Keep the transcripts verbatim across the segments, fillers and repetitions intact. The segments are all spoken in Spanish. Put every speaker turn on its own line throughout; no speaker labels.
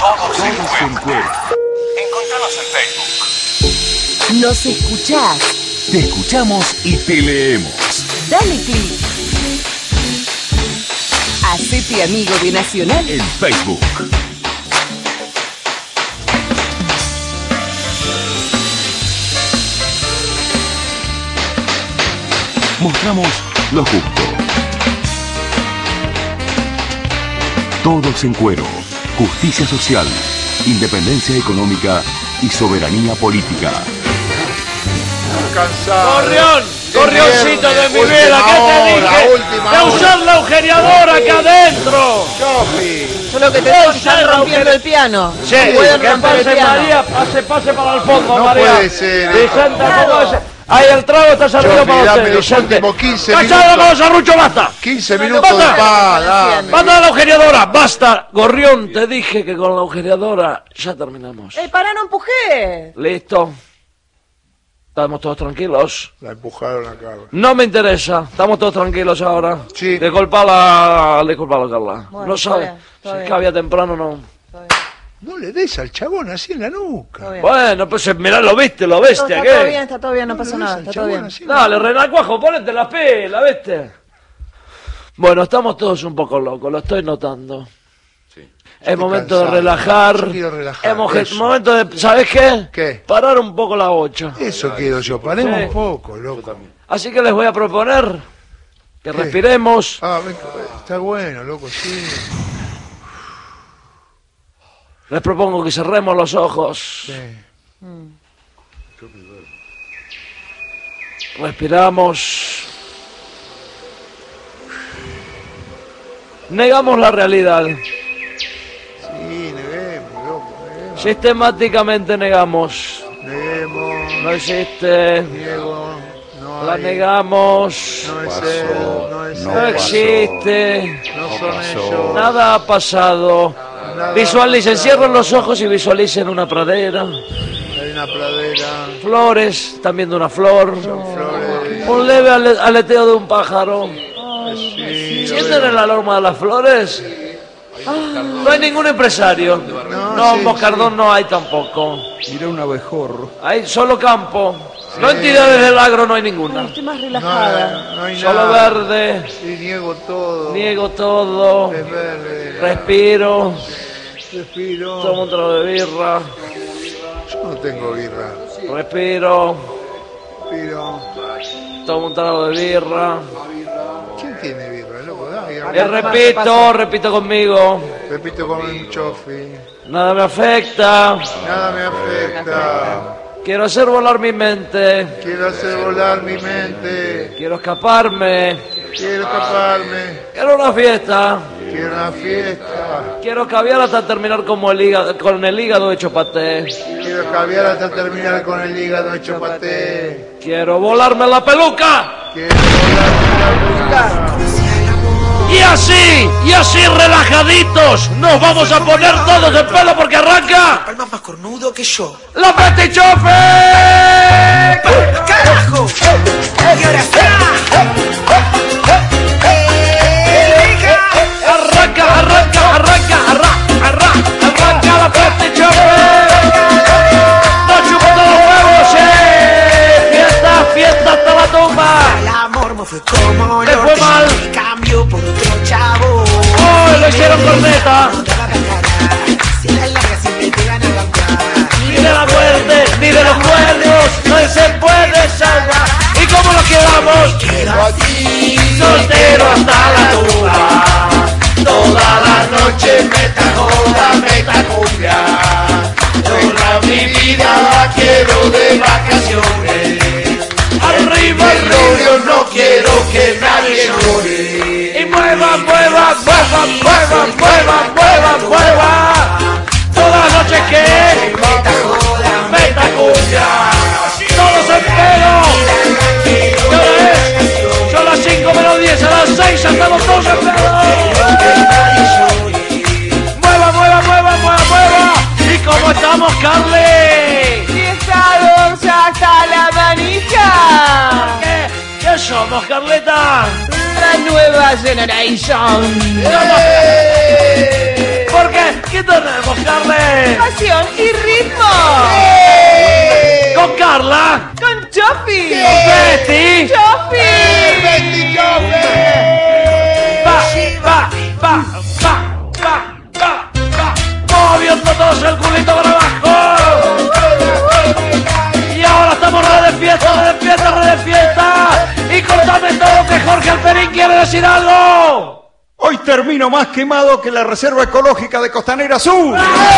Todos en Cuero. Encontranos en Facebook.
Nos escuchás.
Te escuchamos y te leemos.
Dale clic. Hacete amigo de Nacional
en Facebook. Mostramos lo justo. Todos en Cuero. Justicia social, independencia económica y soberanía política.
Cansado.
¡Gorrión! ¡Gorrioncito de mi
Última
vida! ¿Qué te
hora,
dije?
última
¡De
hora.
usar la agujereadora acá adentro!
Chofi.
Solo que te
No,
están
ya,
rompiendo
Raúl.
el piano.
Sí,
No pueden
que
romper el
pase
piano.
María, pase, pase para el fondo,
No
María.
puede ser.
Vicente,
Claro.
¿cómo es? Ahí el trago está servido
Chofi,
para
dame
usted,
los
Vicente.
últimos quince
¡Cachado
minutos.
con los serruchos, basta!
quince
No,
minutos
no
de
puede.
paz, dame.
¡Basta de la agujereadora! ¡Basta! Gorrión, te dije que con la agujereadora ya terminamos.
¡Eh, pará, no empujes!
¿Listo? ¿Estamos todos tranquilos?
La empujaron acá.
No me interesa, estamos todos tranquilos ahora.
Sí.
Disculpala, disculpala, Carla.
Bueno,
no
está
sabe,
bien, está
si es
bien.
que había temprano, no.
No le des al chabón así en la nuca.
Todo bien.
Bueno, pues mirá, lo viste, lo
Todo-
bestia,
está
¿qué?
todo bien, está todo bien, no
No
pasa
le des
nada,
al
está todo
chabón
bien.
así en la
Dale, Renacuajo, ponete la pela, ¿viste? Bueno, estamos todos un poco locos, lo estoy notando. Es
Estoy
momento
cansado.
de relajar.
Yo quiero relajar,
Hemos
eso.
momento de, ¿sabes qué?
¿Qué?
Parar un poco la bocha.
Eso quiero yo. Paremos
Sí.
un poco, loco.
Así que les voy a proponer que
¿Qué?
respiremos.
Ah, ven, está bueno, loco, sí.
Les propongo que cerremos los ojos.
Sí.
Respiramos. Negamos la realidad.
Sí, neguemos, loco, neguemos.
Sistemáticamente negamos.
Neguemos,
No existe.
niego, no
La
hay,
negamos.
no es
pasó,
él, no es
no
No
él,
existe.
no
no
son
pasó.
ellos.
Nada ha pasado.
Nada
Visualicen,
ha
cierren los
pasado.
ojos y visualicen una pradera.
Hay una pradera,
Flores, están viendo una flor.
flores.
Un leve ale- aleteo de un pájaro.
Sí, lo
¿Sienten
veo.
el aroma de las flores? No hay ningún empresario. No,
sí,
Moscardón no hay tampoco.
Mira un abejorro.
Hay solo campo. No entidades del agro no hay ninguna.
Estoy más
No,
relajada.
no hay
Solo
nada.
verde.
Sí, niego todo.
Niego todo.
Es verde.
Respiro.
Respiro.
Tomo un trago de birra.
Yo no tengo birra.
Respiro.
Respiro.
Tomo un trago de birra.
¿Quién tiene birra, loco? Dale,
Y repito, repito conmigo.
repito con un chofi.
Nada me afecta.
Nada me afecta.
Quiero hacer volar mi mente.
Quiero hacer volar mi mente.
Quiero escaparme.
Quiero escaparme.
Quiero una fiesta.
Quiero una fiesta.
Quiero caviar hasta terminar como el hígado, con el hígado hecho paté.
Quiero caviar hasta terminar con el hígado hecho paté.
Quiero volarme la peluca.
Quiero volar mi peluca.
Y así, y así relajaditos, nos vamos a poner todos de pelo porque arranca
Palma más cornudo que yo.
la Petichofe.
¡Carajo! ¡Y ahora
Arranca, arranca, arranca, arranca, arranca, arranca la Petichofe. No chupo todos los huevos, eh. Fiesta, fiesta hasta la tumba.
El amor me fue como
Le
el
fue mal.
me cambió por otro chavo.
Oh, lo hicieron corneta.
No te va a cagar. Si la larga siempre te van a bancar.
Ni de la muerte, ni de los cuernos, no se puede salvar. ¿Y cómo nos quedamos?
Quedo así.
Soltero hasta la tumba. Toda la noche meta joda, meta cumbia. Toda mi vida la quiero de vacaciones. Arriba el rollo, no quiero que nadie llore. Y mueva, mueva, mueva, mueva, mueva, mueva, mueva. Toda la noche que
Meta joda,
meta cumbia. Todos en pelo. ¿Qué hora es? Son las cinco menos diez, a las seis estamos todos en pelo. Mueva, mueva, mueva, mueva, mueva. ¿Y cómo estamos, Carly?
Fiestados hasta la manija.
¿Qué? ¿Qué somos, Carleta?
La nueva generación.
Porque ¿qué tenemos, Carle?
Pasión y ritmo.
Con Carla.
Con Chofi.
Con Betty.
Chofi.
¡Betty Chofe!
Va, va, va, va, va, va, va. Moviendo todos el culito para abajo. Y ahora estamos re de fiesta, re de fiesta, re de fiesta. Y contame todo que Jorge Alperín quiere decir algo.
Hoy termino más quemado que la Reserva Ecológica de Costanera Sur.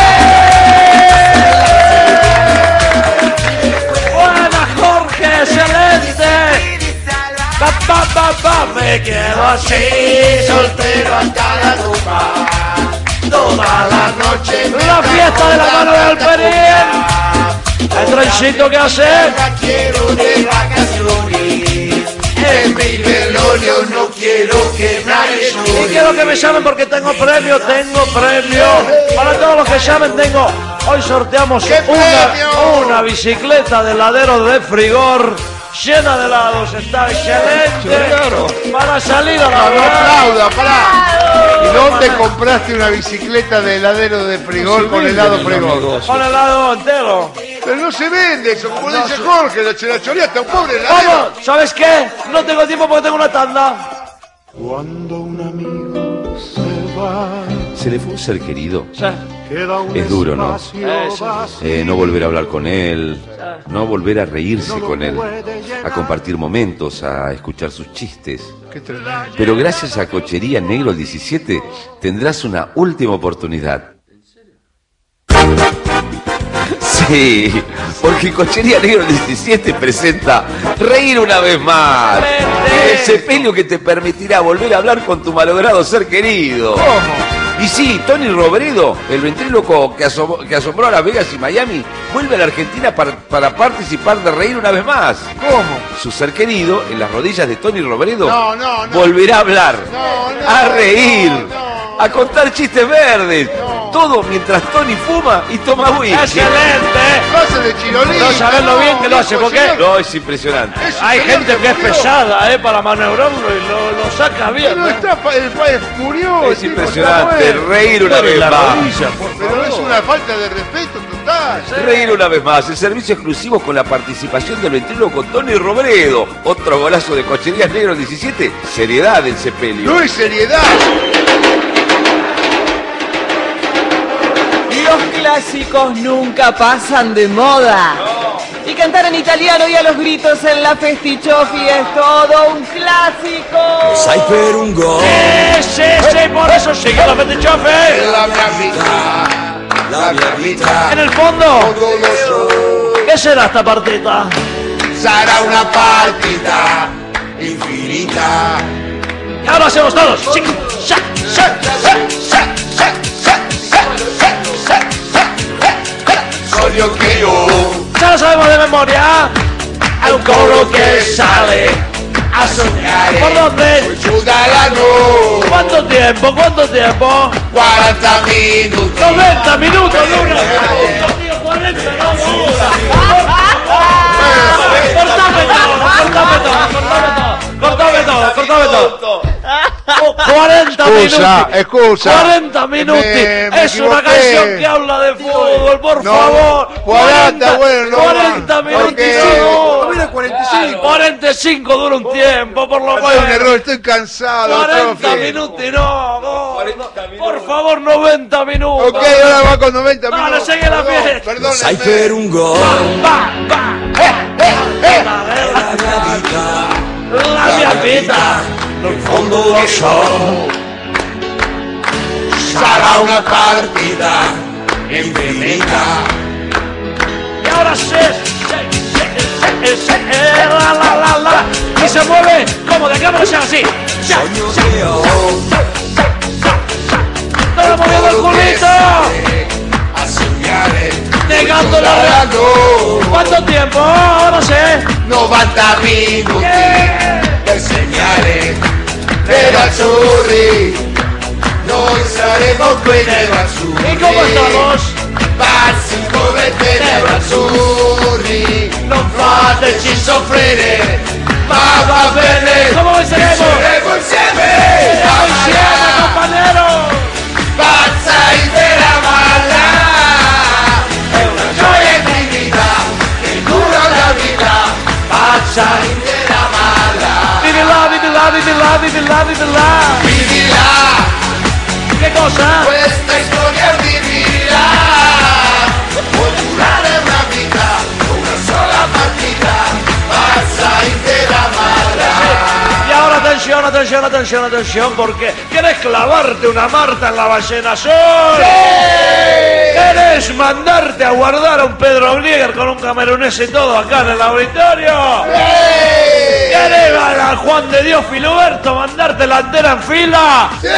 Buena, Jorge, excelente. Pa, pa, pa, pa, me quedo así, soltero hasta la tumba. Toda la noche. La fiesta de la mano de Alperín. El trencito que hace.
Quiero de vacaciones. En mi velorio no quiero que nadie
Y quiero que me llamen porque tengo premio, tengo premio. Para todos los que llamen tengo. Hoy sorteamos
¡Qué
una,
premio!
una bicicleta de heladero de Frigor. Llena de helados, está excelente. Para salir a la
No, no
verdad.
aplauda, pará. ¿Y dónde compraste una bicicleta de heladero de Frigor con helado Frigor?
Con helado entero.
Pero no se vende eso, como dice Jorge, la chelachoría está un pobre heladero.
Vamos, ¿sabes qué? No tengo tiempo porque tengo una tanda.
Cuando un amigo se va,
Se le fue un ser querido.
Sí.
queda un
Es duro, ¿no?
espacio
Eso.
vacío.
Eh, no volver a hablar con él, no volver a reírse con él, a compartir momentos, a escuchar sus chistes.
Qué tremendo.
Pero gracias a Cochería Negro diecisiete tendrás una última oportunidad. Sí, porque Cochería Negro diecisiete presenta Reír una vez más. El sepelio que te permitirá volver a hablar con tu malogrado ser querido.
¿Cómo?
Y sí, Tony Robredo, el ventríloco que, asom- que asombró a Las Vegas y Miami, vuelve a la Argentina para, para participar de Reír una vez más.
¿Cómo?
Su ser querido, en las rodillas de Tony Robredo,
No, no, no.
volverá a hablar,
No, no,
a reír,
no, no,
a contar chistes verdes.
No.
Todo mientras Tony fuma y toma whisky.
¡Excelente!
Lo hace de chirolito.
No sabés lo bien que lo hace,
viejo
¿por qué?
señor.
No, es impresionante.
Es un
Hay
señor
gente que es
murió.
pesada, ¿eh? Para maniobrarlo y lo, lo saca bien.
Pero
¿eh?
está, pa- el padre murió.
Es
el tipo
impresionante.
está muerto.
Reír una vez
La
más.
rodilla, por
Pero es
favor.
una falta de respeto total.
Reír una vez más. El servicio exclusivo con la participación del ventríloco Tony Robredo. Otro golazo de Cocherías Negro diecisiete. Seriedad del sepelio.
No es seriedad.
Los clásicos nunca pasan de moda. Y cantar en italiano y a los gritos en la festichofi es todo un clásico.
Sai per un gol,
Sí, sí, sí, por eso sigue la
Es
fetichofe.
la mia vita.
la mia vita.
En el fondo,
Todo lo so.
¿qué será esta partita?
Sarà una partita infinita.
Y ahora hacemos todos. Sí, sí, sí, sí, sí, sí, sí, sí, sí, sí.
Voglio che io
Ya lo sabemos de memoria. Hay un coro que sale a soñar. ¿Por dónde?
giù dalla notte.
¿Cuánto tiempo? ¿Cuánto tiempo?
quaranta minuti.
noventa minutos dura. Tío, cuarenta, no, Cortame todo, cortame todo, cortame todo, cortame todo, cortame todo. Oh, cuarenta
Scusa,
minutos.
scusa.
cuarenta minutos.
Me- me
Es una
equivoqué.
canción que habla de fútbol, por
No,
favor.
cuarenta, bueno, no,
cuarenta
no,
minutos.
porque-
no.
no era cuarenta y cinco.
cuarenta y cinco dura un tiempo, por lo
Fue un
menos.
error, estoy cansado.
cuarenta
profe.
minutos, no, no. Por favor, noventa minutos.
Ok, ahora va con noventa
Dale,
minutos.
sigue la
Perdón,
fiesta.
perdónenme.
Sai per un gol,
Va, va, eh, eh, eh. La mia vita,
in fondo lo so, sarà una partita infinita.
y ahora sí, sí, sí, sí, sí, eh, la, la, la, la, y se mueve como de cámara, sea así, ya,
Sogno
ya,
che ho,
todo moviendo el culito,
a sognare,
negando la realidad. ¿Cuánto tiempo? Ahora sé.
novanta minuti
per segnare,
per azzurri. Noi saremo qui nerazzurri.
¿Y cómo estamos?
Pazzi come te nerazzurri.
Non
Fateci soffrire, ma va bene.
¿Cómo venceremos?
Saremo insieme.
¡Insieme, compañero!
Pazza in
atención, atención, atención, porque ¿querés clavarte una Marta en la ballena azul?
¡Sí!
¿Querés mandarte a guardar a un Pedro Grieger con un camerunés y todo acá en el auditorio?
¡Sí!
¿Querés a Juan de Dios Filuberto mandarte la entera en fila?
¡Sí!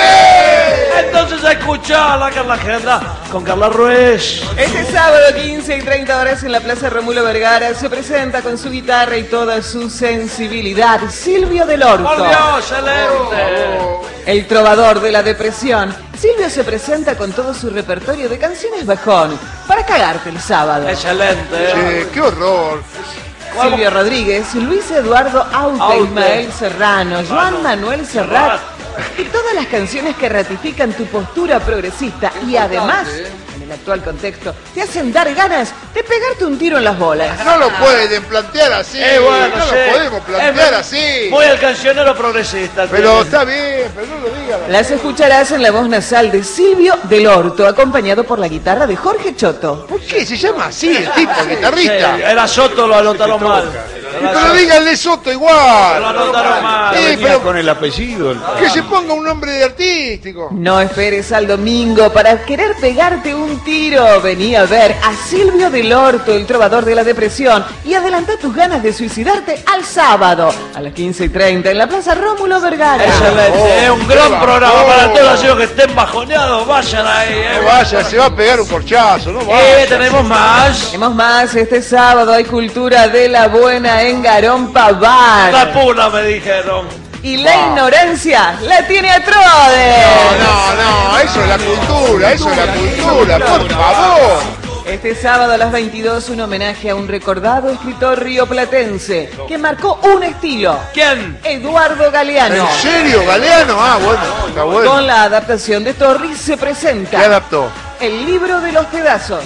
Entonces escuchá la Carla Agenda con Carla Ruiz.
Este sábado quince y treinta horas en la Plaza Rómulo Vergara se presenta con su guitarra y toda su sensibilidad Silvio del Orto.
¡Por Dios, excelente!
El trovador de la depresión. Silvio se presenta con todo su repertorio de canciones bajón para cagarte el sábado.
Excelente.
Che, qué horror.
Silvio Rodríguez, Luis Eduardo Aute,
Aute.
Ismael Serrano, Joan Manuel Serrat y todas las canciones que ratifican tu postura progresista y además, en el actual contexto, te hacen dar ganas de pegarte un tiro en las bolas.
No lo pueden plantear así.
Eh, bueno,
no
sí.
lo podemos plantear
Es
así.
Muy el cancionero progresista.
Pero
tiene.
está bien, pero no lo digan.
Las escucharás en la voz nasal de Silvio del Orto, acompañado por la guitarra de Jorge Choto.
¿Por qué se llama así el tipo, el
Sí,
guitarrista?
era Soto, lo anotaron mal. Era
Pero
Soto,
díganle Soto
lo
igual.
anotaron mal.
Sí,
Venía
pero
con el apellido. el-
que se ponga un nombre de artístico.
No esperes al domingo para querer pegarte un tiro. Vení a ver a Silvio del Orto, el trovador de la depresión, y adelanta tus ganas de suicidarte al sábado a las quince y treinta en la Plaza Rómulo Vergara.
Excelente,
Oh,
es un
qué
gran
bajón.
programa para todos los chicos que estén bajoneados. Vayan ahí. Eh.
No vaya, se va a pegar un corchazo, no
Eh,
vaya.
tenemos más.
Tenemos más, este sábado hay cultura de la buena en Garompa Bar.
La puna me dijeron.
Y la ignorancia la tiene a Trode.
No, no, no, eso es la cultura, eso es la cultura, por favor.
Este sábado a las veintidós un homenaje a un recordado escritor rioplatense que marcó un estilo.
¿Quién?
Eduardo Galeano.
¿En serio, Galeano? Ah, bueno, está bueno.
Con la adaptación de Torres se
¿Qué
presenta
adaptó?
El libro de los pedazos.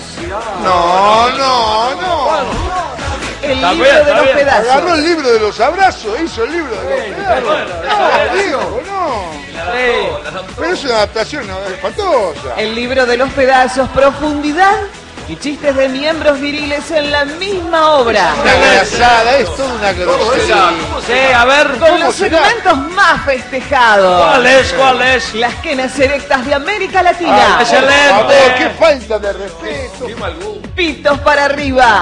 No, no, no.
El
Está
libro
bien,
de
está
los
bien.
Agarró
pedazos.
el libro de los abrazos, hizo el libro de los pedazos. No, digo, no. Pero es una adaptación no, espantosa.
El libro de los pedazos, profundidad y chistes de miembros viriles en la misma obra.
Una grasada, es toda una grosería.
Sí, a ver.
Con los
será?
segmentos más festejados.
¿Cuál es? ¿Cuál es?
Las quenas erectas de América Latina.
Ay,
Excelente.
por favor, qué falta de respeto.
Pitos para arriba.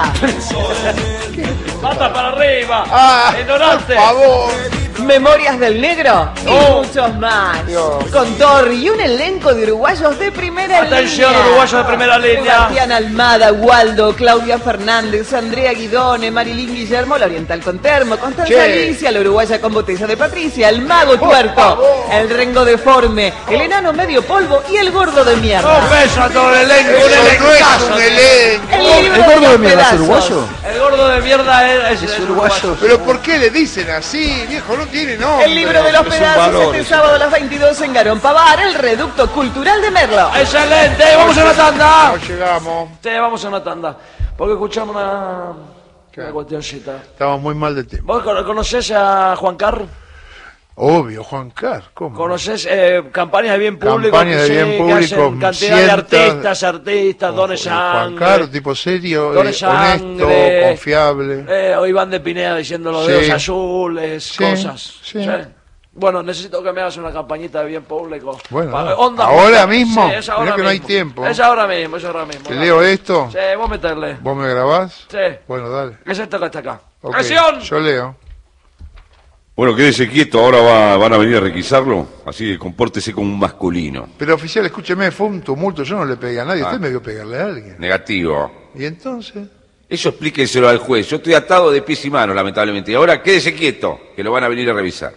Pata para arriba.
Ah,
Ignorante.
por favor.
Memorias del Negro y
Oh.
muchos más.
Dios.
Con Torri y un elenco de uruguayos de primera
Atención,
línea.
uruguayos de primera línea.
Sebastián Almada, Waldo, Claudia Fernández, Andrea Guidone, Marilín Guillermo, la Oriental con Termo, Constanza
Che.
Alicia, la Uruguaya con Botella de Patricia, el Mago Tuerto,
favor.
el Rengo Deforme, el Enano Medio Polvo y el Gordo de Mierda.
Un beso a todo el elenco. Un
Eso no es
elencazo.
un elenco.
El libro
¿El
de
gordo
los
de mierda es
pedazos.
uruguayo?
El gordo de mierda es, es, es uruguayo.
Pero ¿por qué le dicen así, viejo? No tiene nombre.
El libro de los
Es un
pedazos
valor,
este
eso.
sábado a las veintidós en Garompa Bar, el Reducto Cultural de Merlo.
Excelente. Vamos a una tanda.
No llegamos.
Sí, vamos a una tanda. Porque escuchamos una, una cuestioncita.
Estamos muy mal de tiempo.
¿Vos cono- conocés a Juan Carlos?
Obvio, Juan Car, ¿cómo?
¿Conocés eh, campañas de bien público?
Campañas de
Sí,
bien
que
público,
hacen cantidad de
cientos-
artistas, artistas, dones
Juan
sangre.
Car, tipo serio,
Doble
eh,
sangre.
honesto, confiable.
Eh, o Iván de Pineda diciendo los
Sí.
dedos azules,
Sí,
cosas.
sí.
Bueno, necesito que me hagas una campañita de bien público.
Bueno,
Pa-
dale.
onda,
¿Ahora
onda.
mismo?
Sí, es ahora
Mirá que no hay
mismo.
tiempo.
Es ahora mismo, es ahora mismo.
¿Te
dale.
leo esto?
Sí, vos meterle.
¿Vos me grabás?
Sí.
Bueno, dale.
Es esto que está acá.
Ok,
¡Acción!
yo leo.
Bueno, quédese quieto, ahora va- van a venir a requisarlo, así que compórtese como un masculino.
Pero oficial, escúcheme, fue un tumulto, yo no le pegué a nadie,
Ah.
usted me vio pegarle a alguien.
Negativo.
¿Y entonces?
Eso explíquenselo al juez. Yo estoy atado de pies y manos, lamentablemente. Y ahora quédese quieto, que lo van a venir a revisar.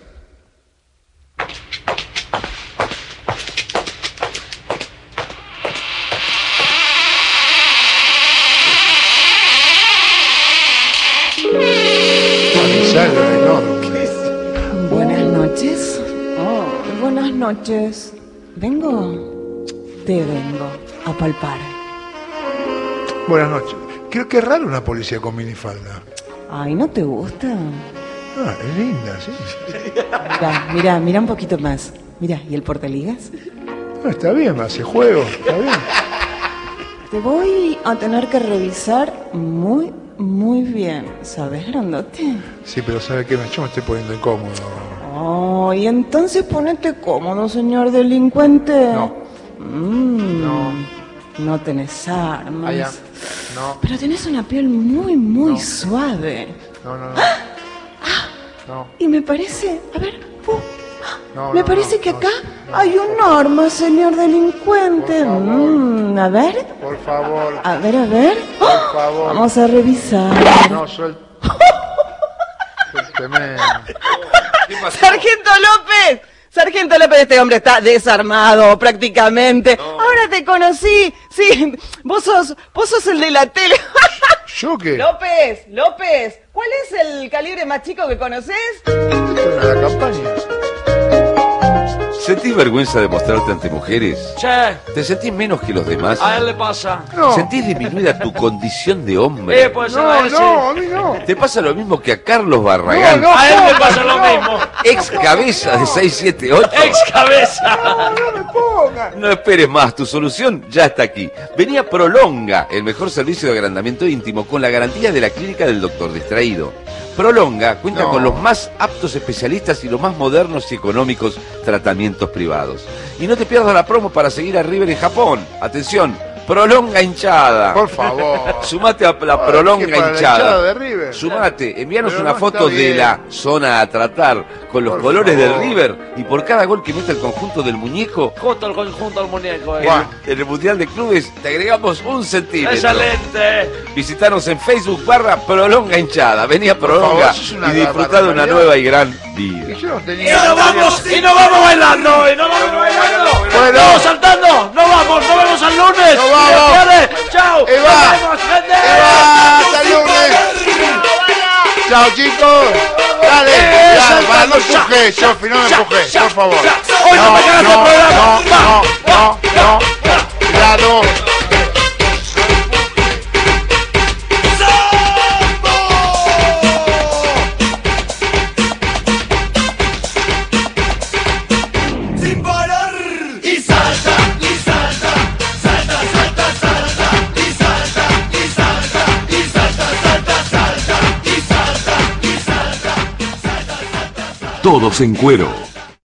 Avisalo, enorme.
Buenas noches. Oh, buenas noches. Vengo, te vengo a palpar.
Buenas noches. Creo que es raro una policía con minifalda.
Ay, ¿no te gusta?
Ah, es linda, sí.
Mira, mira, mira un poquito más. Mira, ¿y el portaligas?
No, está bien, hace juego, está bien.
Te voy a tener que revisar muy, muy bien. ¿Sabes, grandote?
Sí, pero ¿sabe qué? Yo me estoy poniendo incómodo.
Oh, y entonces ponete cómodo, señor delincuente.
No.
Mm,
No.
No tenés armas.
Allá. No,
Pero tenés una piel muy, muy
No.
suave.
no, no, no. No,
Y me parece... A ver... uh,
no,
me
no,
parece
no,
que
no,
acá
no.
hay un arma, señor delincuente.
Por favor.
Mm, a ver...
Por favor,
A ver, a ver.
por favor.
Vamos a revisar.
No, suel... Suélteme.
¡Sargento López! Sargento López, este hombre está desarmado prácticamente. Ahora te conocí. Sí, vos sos, vos sos el de la tele.
¿Yo qué?
López, López, ¿cuál es el calibre más chico que conoces?
Esto es una campaña.
¿Sentís vergüenza de mostrarte ante mujeres?
Che,
¿Te sentís menos que los demás?
a él le pasa.
No,
¿Sentís disminuida tu condición de hombre?
Eh, pues a
no,
él
no, a mí no.
¿Te pasa lo mismo que a Carlos Barragán,
No, no.
sí. A él le pasa lo mismo.
ex cabeza de seis siete ocho?
Ex cabeza.
No me pongas.
No esperes más, tu solución ya está aquí. Venía Prolonga, el mejor servicio de agrandamiento íntimo con la garantía de la clínica del doctor Distraído. Prolonga cuenta
No.
con los más aptos especialistas y los más modernos y económicos tratamientos privados. Y no te pierdas la promo para seguir a River en Japón. Atención, Prolonga hinchada.
Por favor.
Sumate a la
Ay,
Prolonga
que para la
hinchada.
hinchada de River.
Sumate, envíanos
Pero
una
no
foto
está
de
bien.
la zona a tratar con los
Por
colores
favor.
del River y por cada gol que mete el conjunto del muñeco,
Justo al conjunto al muñeco. eh.
Guau.
en el Mundial de Clubes te agregamos un centímetro.
Excelente.
Visitanos en Facebook barra Prolonga hinchada. Vení a Prolonga
favor, eso es una
y disfrutá de una
barbaridad.
nueva y gran
Y
vida.
yo no
Y
tenía...
nos vamos, y nos vamos bailando, y nos vamos bailando.
Bueno.
Vamos saltando, nos vamos, nos vemos el lunes.
Nos vamos.
Señores, chao.
Eva.
Nos vemos, gente.
Eva, hasta el lunes. Chao, chicos. Dale.
Eh,
Ya,
saltando.
para, no empujes,
Ya,
Sofi, no me
ya,
empujes,
ya,
por favor.
ya. Hoy no me cagas el
no,
programa.
no, no, no, no. Cuidado.
Sin parar y salta y salta, salta, salta, salta y salta y salta y salta, salta, salta y salta y salta, salta, salta, salta.
Todos en cuero.